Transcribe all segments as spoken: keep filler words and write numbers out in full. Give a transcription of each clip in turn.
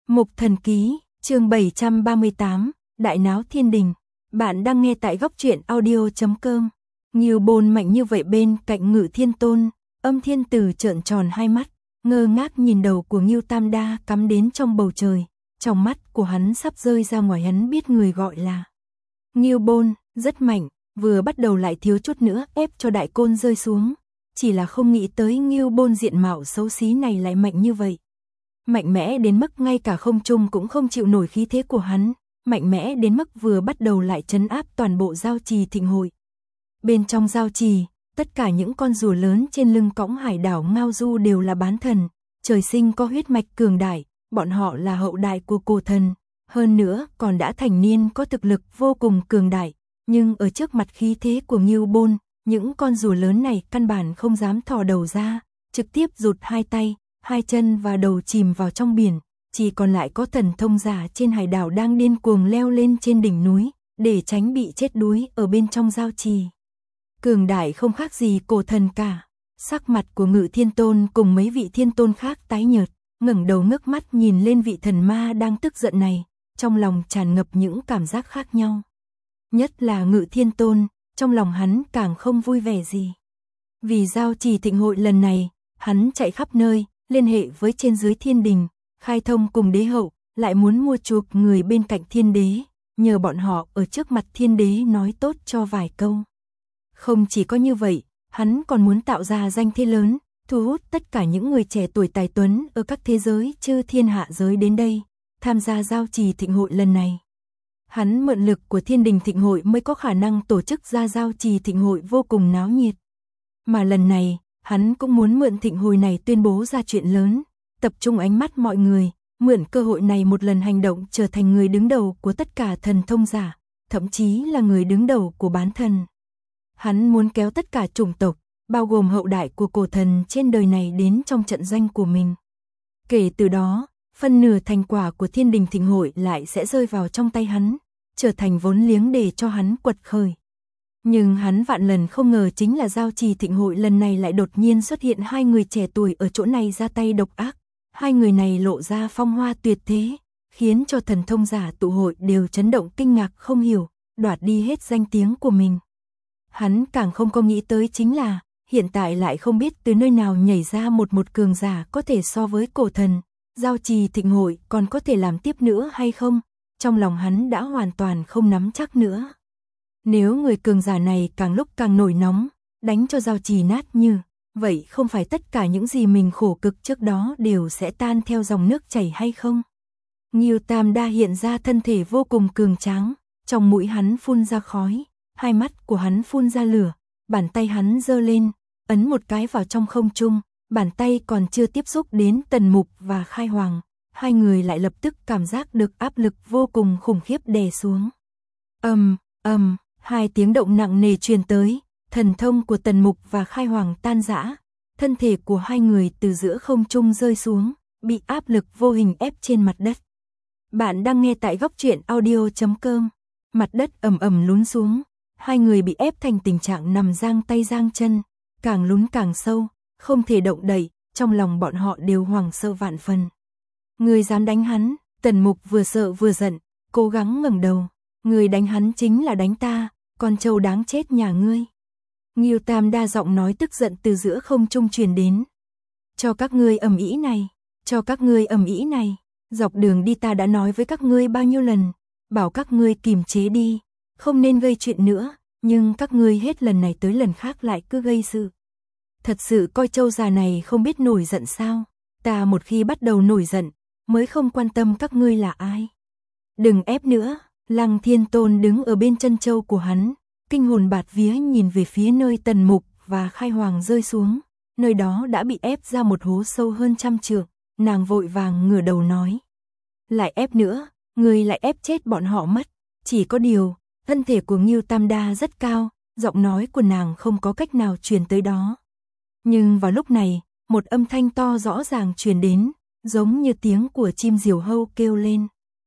Mục Thần Ký, chương bảy trăm ba mươi tám, Đại Náo Thiên Đình. Bạn đang nghe tại góc truyện audio chấm com. Ngưu Bôn mạnh như vậy bên cạnh Ngự Thiên Tôn, Âm Thiên Tử trợn tròn hai mắt, ngơ ngác nhìn đầu của Ngưu Tam Đa cắm đến trong bầu trời. Trong mắt của hắn sắp rơi ra ngoài, hắn biết người gọi là Ngưu Bôn, rất mạnh, vừa bắt đầu lại thiếu chút nữa ép cho đại côn rơi xuống. Chỉ là không nghĩ tới Ngưu Bôn diện mạo xấu xí này lại mạnh như vậy. Mạnh mẽ đến mức ngay cả không trung cũng không chịu nổi khí thế của hắn, mạnh mẽ đến mức vừa bắt đầu lại trấn áp toàn bộ giao trì thịnh hội. Bên trong giao trì, tất cả những con rùa lớn trên lưng cõng hải đảo Ngao Du đều là bán thần, trời sinh có huyết mạch cường đại, bọn họ là hậu đại của cổ thần, hơn nữa còn đã thành niên có thực lực vô cùng cường đại, nhưng ở trước mặt khí thế của Ngưu Bôn, những con rùa lớn này căn bản không dám thò đầu ra, trực tiếp rụt hai tay, hai chân và đầu chìm vào trong biển, chỉ còn lại có thần thông giả trên hải đảo đang điên cuồng leo lên trên đỉnh núi, để tránh bị chết đuối ở bên trong giao trì. Cường đại không khác gì cổ thần cả, sắc mặt của Ngự Thiên Tôn cùng mấy vị thiên tôn khác tái nhợt, ngẩng đầu ngước mắt nhìn lên vị thần ma đang tức giận này, trong lòng tràn ngập những cảm giác khác nhau. Nhất là Ngự Thiên Tôn, trong lòng hắn càng không vui vẻ gì. Vì giao trì thịnh hội lần này, hắn chạy khắp nơi, liên hệ với trên dưới thiên đình, khai thông cùng đế hậu, lại muốn mua chuộc người bên cạnh thiên đế, nhờ bọn họ ở trước mặt thiên đế nói tốt cho vài câu. Không chỉ có như vậy, hắn còn muốn tạo ra danh thế lớn, thu hút tất cả những người trẻ tuổi tài tuấn ở các thế giới chư thiên hạ giới đến đây, tham gia giao trì thịnh hội lần này. Hắn mượn lực của thiên đình thịnh hội mới có khả năng tổ chức ra giao trì thịnh hội vô cùng náo nhiệt. Mà lần này, hắn cũng muốn mượn thịnh hội này tuyên bố ra chuyện lớn, tập trung ánh mắt mọi người, mượn cơ hội này một lần hành động trở thành người đứng đầu của tất cả thần thông giả, thậm chí là người đứng đầu của bán thần. Hắn muốn kéo tất cả chủng tộc, bao gồm hậu đại của cổ thần trên đời này đến trong trận doanh của mình. Kể từ đó, phần nửa thành quả của thiên đình thịnh hội lại sẽ rơi vào trong tay hắn, trở thành vốn liếng để cho hắn quật khởi. Nhưng hắn vạn lần không ngờ chính là giao trì thịnh hội lần này lại đột nhiên xuất hiện hai người trẻ tuổi ở chỗ này ra tay độc ác. Hai người này lộ ra phong hoa tuyệt thế, khiến cho thần thông giả tụ hội đều chấn động kinh ngạc không hiểu, đoạt đi hết danh tiếng của mình. Hắn càng không có nghĩ tới chính là, hiện tại lại không biết từ nơi nào nhảy ra một một cường giả có thể so với cổ thần, giao trì thịnh hội còn có thể làm tiếp nữa hay không, trong lòng hắn đã hoàn toàn không nắm chắc nữa. Nếu người cường giả này càng lúc càng nổi nóng, đánh cho giao trì nát như, vậy không phải tất cả những gì mình khổ cực trước đó đều sẽ tan theo dòng nước chảy hay không? Ngưu Tam Đa hiện ra thân thể vô cùng cường tráng, trong mũi hắn phun ra khói, hai mắt của hắn phun ra lửa, bàn tay hắn giơ lên, ấn một cái vào trong không trung, bàn tay còn chưa tiếp xúc đến Tần Mục và Khai Hoàng, hai người lại lập tức cảm giác được áp lực vô cùng khủng khiếp đè xuống. Ầm, ầm, hai tiếng động nặng nề truyền tới, thần thông của Tần Mục và Khai Hoàng tan rã, thân thể của hai người từ giữa không trung rơi xuống, bị áp lực vô hình ép trên mặt đất. Bạn đang nghe tại góc truyện audio chấm com. Mặt đất ầm ầm lún xuống, hai người bị ép thành tình trạng nằm giang tay giang chân, càng lún càng sâu, không thể động đậy, trong lòng bọn họ đều hoảng sợ vạn phần. Người dám đánh hắn? Tần Mục vừa sợ vừa giận, cố gắng ngẩng đầu. Người đánh hắn chính là đánh ta, con trâu đáng chết nhà ngươi. Ngưu Tam Đa giọng nói tức giận từ giữa không trung truyền đến. Cho các ngươi ầm ĩ này, cho các ngươi ầm ĩ này, dọc đường đi ta đã nói với các ngươi bao nhiêu lần, bảo các ngươi kiềm chế đi, không nên gây chuyện nữa, nhưng các ngươi hết lần này tới lần khác lại cứ gây sự. Thật sự coi trâu già này không biết nổi giận sao? Ta một khi bắt đầu nổi giận, mới không quan tâm các ngươi là ai. Đừng ép nữa. Lăng Thiên Tôn đứng ở bên chân châu của hắn, kinh hồn bạt vía nhìn về phía nơi Tần Mục và Khai Hoàng rơi xuống, nơi đó đã bị ép ra một hố sâu hơn trăm trượng, nàng vội vàng ngửa đầu nói. Lại ép nữa, người lại ép chết bọn họ mất, chỉ có điều, thân thể của Ngưu Tam Đa rất cao, giọng nói của nàng không có cách nào truyền tới đó. Nhưng vào lúc này, một âm thanh to rõ ràng truyền đến, giống như tiếng của chim diều hâu kêu lên.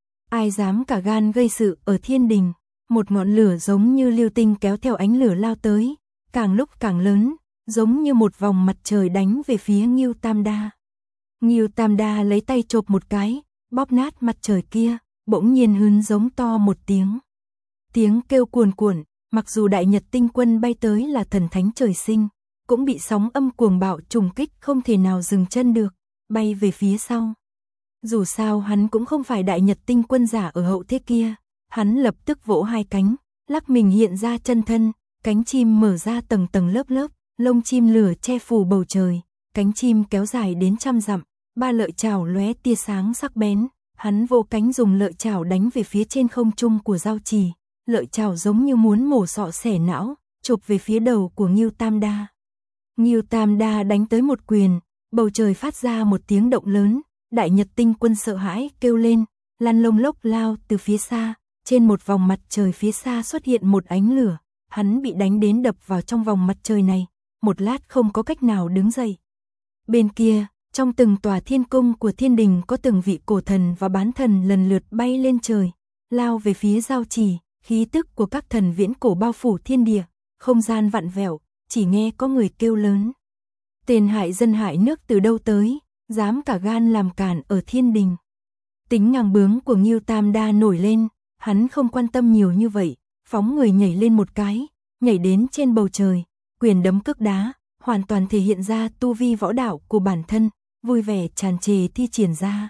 Ai dám cả gan gây sự ở thiên đình? Một ngọn lửa giống như lưu tinh kéo theo ánh lửa lao tới, càng lúc càng lớn, giống như một vòng mặt trời đánh về phía Ngưu Tam Đa. Ngưu Tam Đa lấy tay chộp một cái, bóp nát mặt trời kia, bỗng nhiên hướn giống to một tiếng. Tiếng kêu cuồn cuộn, mặc dù đại nhật tinh quân bay tới là thần thánh trời sinh, cũng bị sóng âm cuồng bạo trùng kích không thể nào dừng chân được, bay về phía sau. Dù sao hắn cũng không phải đại nhật tinh quân giả ở hậu thế kia, hắn lập tức vỗ hai cánh, lắc mình hiện ra chân thân, cánh chim mở ra tầng tầng lớp lớp, lông chim lửa che phủ bầu trời, cánh chim kéo dài đến trăm dặm, ba lợi chảo lóe tia sáng sắc bén, hắn vỗ cánh dùng lợi chảo đánh về phía trên không trung của Giao Trì, lợi chảo giống như muốn mổ sọ xẻ não, chụp về phía đầu của Ngưu Tam Đa. Ngưu Tam Đa đánh tới một quyền, bầu trời phát ra một tiếng động lớn, đại nhật tinh quân sợ hãi kêu lên, lăn lông lốc lao từ phía xa, trên một vòng mặt trời phía xa xuất hiện một ánh lửa, hắn bị đánh đến đập vào trong vòng mặt trời này, một lát không có cách nào đứng dậy. Bên kia, trong từng tòa thiên cung của thiên đình có từng vị cổ thần và bán thần lần lượt bay lên trời, lao về phía Giao Trì, khí tức của các thần viễn cổ bao phủ thiên địa, không gian vặn vẹo, chỉ nghe có người kêu lớn. Tên hại dân hại nước từ đâu tới, dám cả gan làm cản ở thiên đình. Tính ngang bướng của Ngưu Tam Đa nổi lên, hắn không quan tâm nhiều như vậy, phóng người nhảy lên một cái, nhảy đến trên bầu trời, quyền đấm cước đá, hoàn toàn thể hiện ra tu vi võ đạo của bản thân, vui vẻ tràn trề thi triển ra.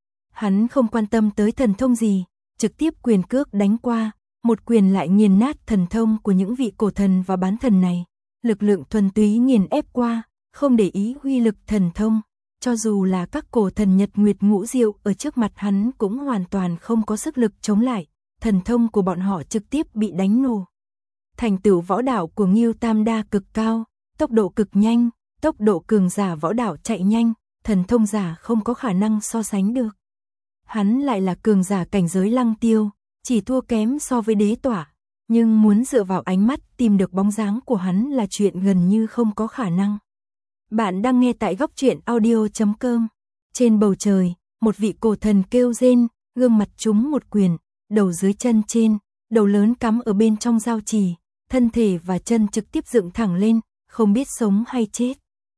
Hắn không quan tâm tới thần thông gì, trực tiếp quyền cước đánh qua, một quyền lại nghiền nát thần thông của những vị cổ thần và bán thần này, lực lượng thuần túy nghiền ép qua, không để ý uy lực thần thông, cho dù là các cổ thần Nhật Nguyệt Ngũ Diệu ở trước mặt hắn cũng hoàn toàn không có sức lực chống lại, thần thông của bọn họ trực tiếp bị đánh nổ. Thành tựu võ đạo của Ngưu Tam Đa cực cao, tốc độ cực nhanh, tốc độ cường giả võ đạo chạy nhanh, thần thông giả không có khả năng so sánh được. Hắn lại là cường giả cảnh giới Lăng Tiêu, chỉ thua kém so với Đế Tỏa, nhưng muốn dựa vào ánh mắt tìm được bóng dáng của hắn là chuyện gần như không có khả năng. Bạn đang nghe tại góc truyện audio chấm com. Trên bầu trời, một vị cổ thần kêu rên, gương mặt trúng một quyền, đầu dưới chân trên, đầu lớn cắm ở bên trong Giao Trì, thân thể và chân trực tiếp dựng thẳng lên, không biết sống hay chết.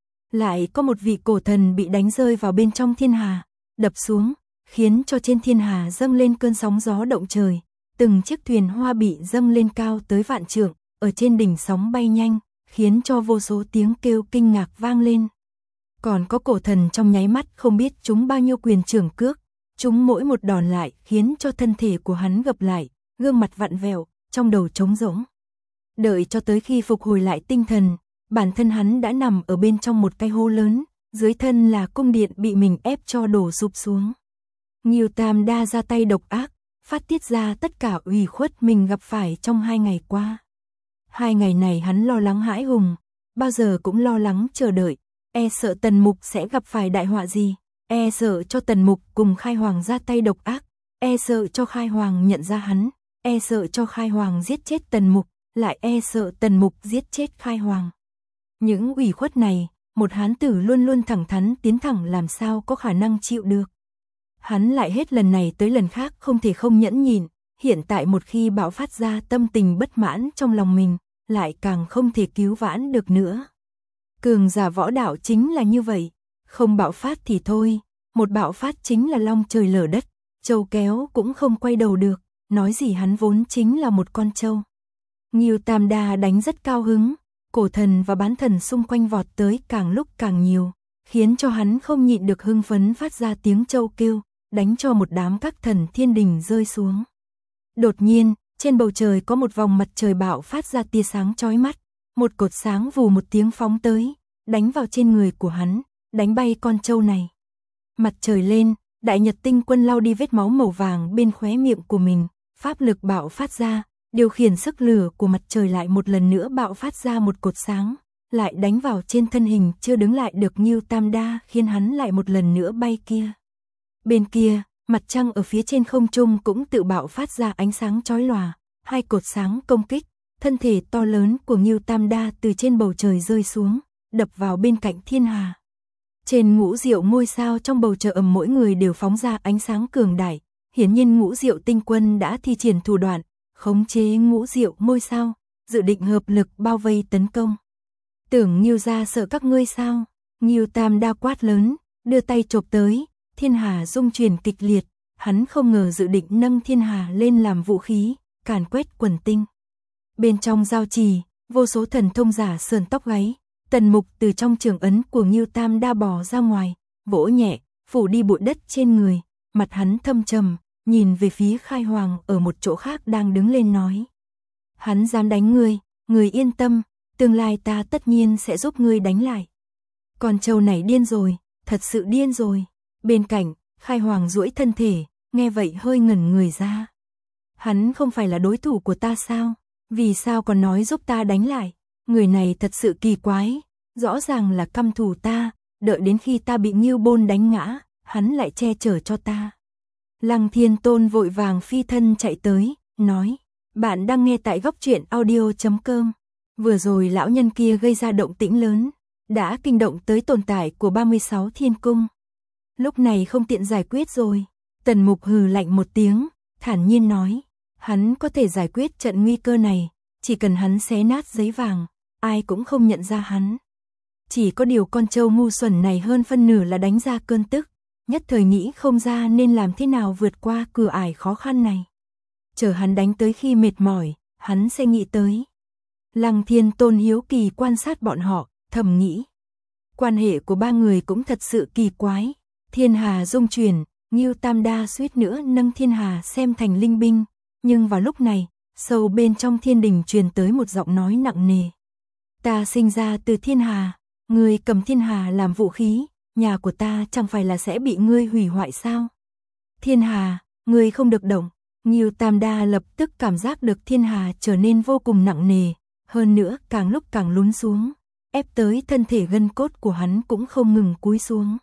Lại có một vị cổ thần bị đánh rơi vào bên trong thiên hà, đập xuống, khiến cho trên thiên hà dâng lên cơn sóng gió động trời, từng chiếc thuyền hoa bị dâng lên cao tới vạn trượng, ở trên đỉnh sóng bay nhanh, khiến cho vô số tiếng kêu kinh ngạc vang lên. Còn có cổ thần trong nháy mắt không biết chúng bao nhiêu quyền trưởng cước, chúng mỗi một đòn lại khiến cho thân thể của hắn gập lại, gương mặt vặn vẹo, trong đầu trống rỗng. Đợi cho tới khi phục hồi lại tinh thần, bản thân hắn đã nằm ở bên trong một cái hố lớn, dưới thân là cung điện bị mình ép cho đổ sụp xuống. Ngưu Tam Đa ra tay độc ác, phát tiết ra tất cả ủy khuất mình gặp phải trong hai ngày qua. Hai ngày này hắn lo lắng hãi hùng, bao giờ cũng lo lắng chờ đợi, e sợ Tần Mục sẽ gặp phải đại họa gì, e sợ cho Tần Mục cùng Khai Hoàng ra tay độc ác, e sợ cho Khai Hoàng nhận ra hắn, e sợ cho Khai Hoàng giết chết Tần Mục, lại e sợ Tần Mục giết chết Khai Hoàng. Những ủy khuất này, một hán tử luôn luôn thẳng thắn tiến thẳng làm sao có khả năng chịu được. Hắn lại hết lần này tới lần khác không thể không nhẫn nhịn, hiện tại một khi bạo phát ra tâm tình bất mãn trong lòng mình, lại càng không thể cứu vãn được nữa. Cường giả võ đạo chính là như vậy, không bạo phát thì thôi, một bạo phát chính là long trời lở đất, trâu kéo cũng không quay đầu được, nói gì hắn vốn chính là một con trâu. Ngưu Tam Đa đánh rất cao hứng, cổ thần và bán thần xung quanh vọt tới càng lúc càng nhiều, khiến cho hắn không nhịn được hưng phấn phát ra tiếng trâu kêu, đánh cho một đám các thần thiên đình rơi xuống. Đột nhiên, trên bầu trời có một vòng mặt trời bạo phát ra tia sáng chói mắt, một cột sáng vù một tiếng phóng tới, đánh vào trên người của hắn, đánh bay con trâu này. Mặt trời lên, đại nhật tinh quân lau đi vết máu màu vàng bên khóe miệng của mình, pháp lực bạo phát ra, điều khiển sức lửa của mặt trời lại một lần nữa bạo phát ra một cột sáng, lại đánh vào trên thân hình chưa đứng lại được Ngưu Tam Đa, khiến hắn lại một lần nữa bay kia. Bên kia, mặt trăng ở phía trên không trung cũng tự bạo phát ra ánh sáng chói lòa, hai cột sáng công kích, thân thể to lớn của Ngưu Tam Đa từ trên bầu trời rơi xuống, đập vào bên cạnh thiên hà. Trên ngũ diệu ngôi sao trong bầu trời ầm mỗi người đều phóng ra ánh sáng cường đại, hiển nhiên ngũ diệu tinh quân đã thi triển thủ đoạn, khống chế ngũ diệu ngôi sao, dự định hợp lực bao vây tấn công. Tưởng Ngưu gia sợ các ngươi sao? Ngưu Tam Đa quát lớn, đưa tay chộp tới, thiên hà rung chuyển kịch liệt, hắn không ngờ dự định nâng thiên hà lên làm vũ khí, càn quét quần tinh. Bên trong giao trì, vô số thần thông giả sườn tóc gáy, Tần Mục từ trong trường ấn của Ngưu Tam Đa bò ra ngoài, vỗ nhẹ, phủ đi bụi đất trên người, mặt hắn thâm trầm, nhìn về phía Khai Hoàng ở một chỗ khác đang đứng lên nói. Hắn dám đánh ngươi, ngươi yên tâm, tương lai ta tất nhiên sẽ giúp ngươi đánh lại. Con trâu này điên rồi, thật sự điên rồi. Bên cạnh, Khai Hoàng duỗi thân thể, nghe vậy hơi ngẩn người ra. Hắn không phải là đối thủ của ta sao? Vì sao còn nói giúp ta đánh lại? Người này thật sự kỳ quái, rõ ràng là căm thù ta, đợi đến khi ta bị Ngưu Bôn đánh ngã, hắn lại che chở cho ta. Lăng Thiên Tôn vội vàng phi thân chạy tới, nói, bạn đang nghe tại góc truyện audio chấm com. Vừa rồi lão nhân kia gây ra động tĩnh lớn, đã kinh động tới tồn tại của ba mươi sáu thiên cung. Lúc này không tiện giải quyết rồi. Tần Mục hừ lạnh một tiếng, thản nhiên nói, hắn có thể giải quyết trận nguy cơ này, chỉ cần hắn xé nát giấy vàng, ai cũng không nhận ra hắn. Chỉ có điều con trâu ngu xuẩn này hơn phân nửa là đánh ra cơn tức, nhất thời nghĩ không ra nên làm thế nào vượt qua cửa ải khó khăn này. Chờ hắn đánh tới khi mệt mỏi, hắn sẽ nghĩ tới. Lăng Thiên Tôn hiếu kỳ quan sát bọn họ, thầm nghĩ. Quan hệ của ba người cũng thật sự kỳ quái. Thiên hà dung chuyển, Ngưu Tam Đa suýt nữa nâng thiên hà xem thành linh binh. Nhưng vào lúc này, sâu bên trong thiên đình truyền tới một giọng nói nặng nề. Ta sinh ra từ thiên hà, ngươi cầm thiên hà làm vũ khí, nhà của ta chẳng phải là sẽ bị ngươi hủy hoại sao? Thiên hà, ngươi không được động. Ngưu Tam Đa lập tức cảm giác được thiên hà trở nên vô cùng nặng nề, hơn nữa càng lúc càng lún xuống, ép tới thân thể gân cốt của hắn cũng không ngừng cúi xuống.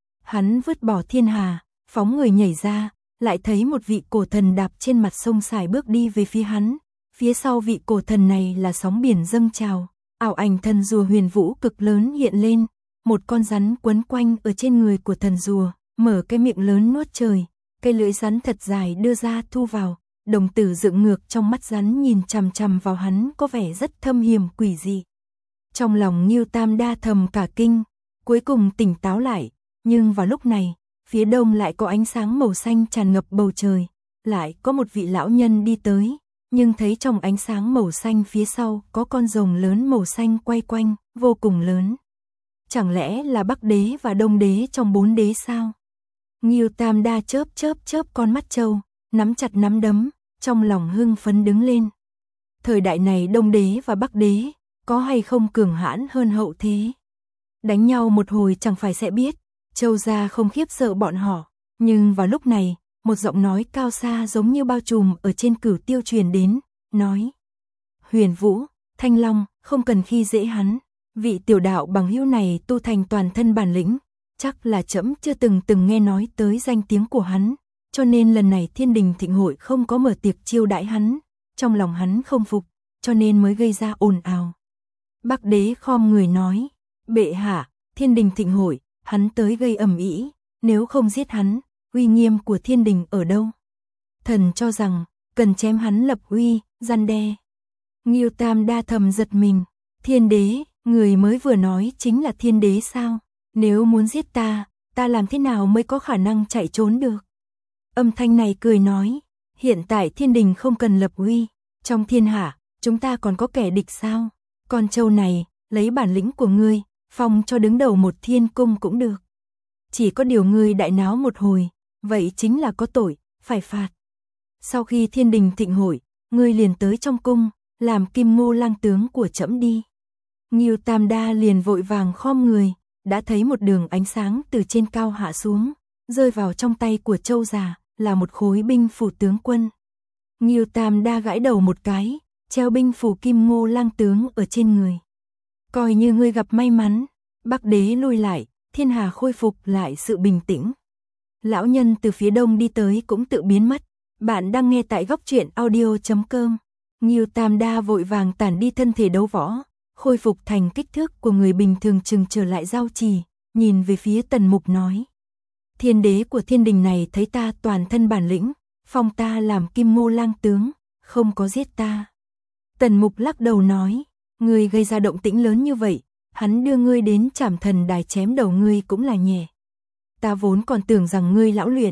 Hắn vứt bỏ thiên hà, phóng người nhảy ra, lại thấy một vị cổ thần đạp trên mặt sông sải bước đi về phía hắn. Phía sau vị cổ thần này là sóng biển dâng trào, ảo ảnh thần rùa huyền vũ cực lớn hiện lên, một con rắn quấn quanh ở trên người của thần rùa, mở cái miệng lớn nuốt trời, cây lưỡi rắn thật dài đưa ra thu vào, đồng tử dựng ngược trong mắt rắn nhìn chằm chằm vào hắn có vẻ rất thâm hiểm quỷ dị. Trong lòng Ngưu Tam Đa thầm cả kinh, cuối cùng tỉnh táo lại, nhưng vào lúc này, phía đông lại có ánh sáng màu xanh tràn ngập bầu trời, lại có một vị lão nhân đi tới, nhưng thấy trong ánh sáng màu xanh phía sau có con rồng lớn màu xanh quay quanh, vô cùng lớn. Chẳng lẽ là Bắc Đế và Đông Đế trong bốn đế sao? Ngưu Tam Đa chớp chớp chớp con mắt trâu, nắm chặt nắm đấm, trong lòng hưng phấn đứng lên. Thời đại này Đông Đế và Bắc Đế, có hay không cường hãn hơn hậu thế? Đánh nhau một hồi chẳng phải sẽ biết, Châu gia không khiếp sợ bọn họ, nhưng vào lúc này, một giọng nói cao xa giống như bao trùm ở trên cửu tiêu truyền đến, nói: Huyền Vũ, Thanh Long, không cần khi dễ hắn, vị tiểu đạo bằng hữu này tu thành toàn thân bản lĩnh, chắc là trẫm chưa từng từng nghe nói tới danh tiếng của hắn, cho nên lần này Thiên Đình Thịnh hội không có mở tiệc chiêu đãi hắn, trong lòng hắn không phục, cho nên mới gây ra ồn ào. Bắc Đế khom người nói: Bệ hạ, Thiên Đình Thịnh hội, hắn tới gây ầm ĩ, nếu không giết hắn, uy nghiêm của Thiên Đình ở đâu? Thần cho rằng cần chém hắn lập uy, răn đe. Ngưu Tam Đa thầm giật mình, Thiên Đế, người mới vừa nói chính là Thiên Đế sao? Nếu muốn giết ta, ta làm thế nào mới có khả năng chạy trốn được? Âm thanh này cười nói, hiện tại Thiên Đình không cần lập uy, trong thiên hạ, chúng ta còn có kẻ địch sao? Con trâu này, lấy bản lĩnh của ngươi, phong cho đứng đầu một thiên cung cũng được. Chỉ có điều ngươi đại náo một hồi, vậy chính là có tội, phải phạt. Sau khi Thiên Đình Thịnh hội, ngươi liền tới trong cung, làm Kim Ngô lang tướng của trẫm đi. Ngưu Tam Đa liền vội vàng khom người, đã thấy một đường ánh sáng từ trên cao hạ xuống, rơi vào trong tay của Châu già, là một khối binh phủ tướng quân. Ngưu Tam Đa gãi đầu một cái, treo binh phủ Kim Ngô lang tướng ở trên người. Coi như ngươi gặp may mắn, Bắc Đế lui lại, thiên hà khôi phục lại sự bình tĩnh. Lão nhân từ phía đông đi tới cũng tự biến mất. Bạn đang nghe tại góc truyện audio chấm com. Ngưu Tam Đa vội vàng tản đi thân thể đấu võ, khôi phục thành kích thước của người bình thường chừng trở lại giao trì, nhìn về phía Tần Mục nói: Thiên Đế của Thiên Đình này thấy ta toàn thân bản lĩnh, phong ta làm Kim Ngô lang tướng, không có giết ta. Tần Mục lắc đầu nói: Ngươi gây ra động tĩnh lớn như vậy, hắn đưa ngươi đến Trảm Thần Đài chém đầu ngươi cũng là nhẹ. Ta vốn còn tưởng rằng ngươi lão luyện,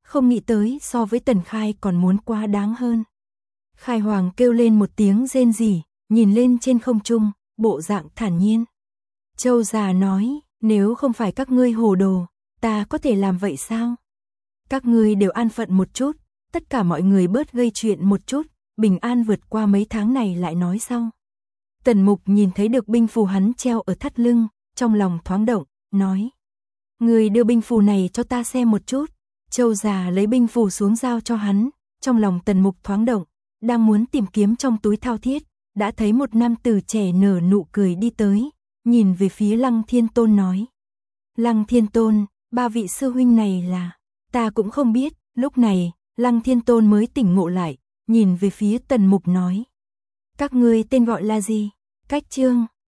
không nghĩ tới so với Tần Khai còn muốn quá đáng hơn. Khai Hoàng kêu lên một tiếng rên rỉ, nhìn lên trên không trung, bộ dạng thản nhiên. Châu già nói, nếu không phải các ngươi hồ đồ, ta có thể làm vậy sao? Các ngươi đều an phận một chút, tất cả mọi người bớt gây chuyện một chút, bình an vượt qua mấy tháng này lại nói sau. Tần Mục nhìn thấy được binh phù hắn treo ở thắt lưng, trong lòng thoáng động, nói. Người đưa binh phù này cho ta xem một chút. Châu già lấy binh phù xuống giao cho hắn, trong lòng Tần Mục thoáng động, đang muốn tìm kiếm trong túi thao thiết, đã thấy một nam tử trẻ nở nụ cười đi tới, nhìn về phía Lăng Thiên Tôn nói. Lăng Thiên Tôn, ba vị sư huynh này là, ta cũng không biết. Lúc này, Lăng Thiên Tôn mới tỉnh ngộ lại, nhìn về phía Tần Mục nói. Các ngươi tên gọi là gì? Cách Chương,